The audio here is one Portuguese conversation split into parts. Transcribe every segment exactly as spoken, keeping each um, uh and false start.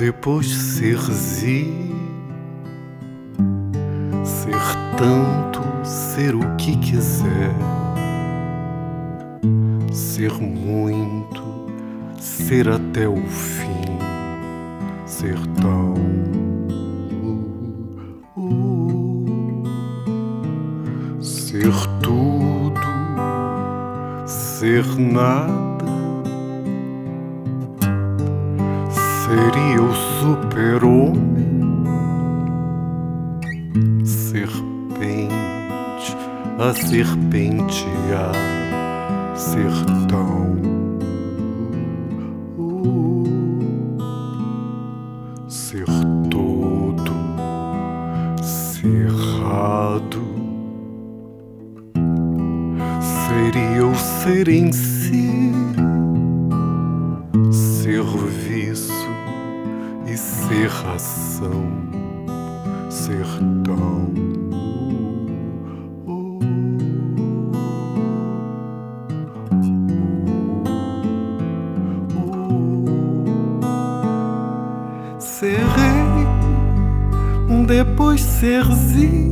Depois ser zi, ser tanto, ser o que quiser, ser muito, ser até o fim, ser tão uh, uh, ser tudo, ser nada. Seria o super-homem, serpente a serpentear, ser tão uh, ser todo, cerrado. Seria o ser em si, serviço e ser ração, ser tão uh, uh, uh. Ser rei, depois ser zi,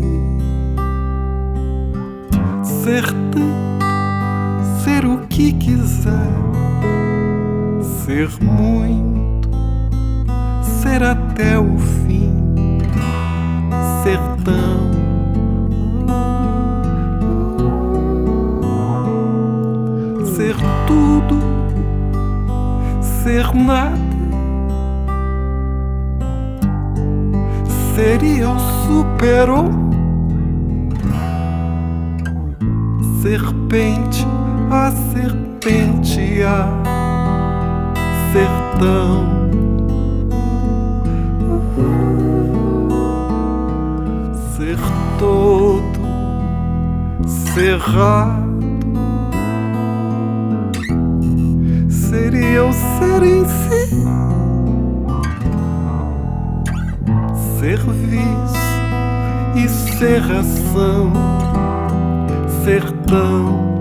ser tanto, ser o que quiser, ser muito, ser até o fim, ser tão ser tudo, ser nada. Seria o super-homem, serpente a serpentear, ser tão ser todo, cerrado. Seria o ser em si, serviço e ser ração, ser tão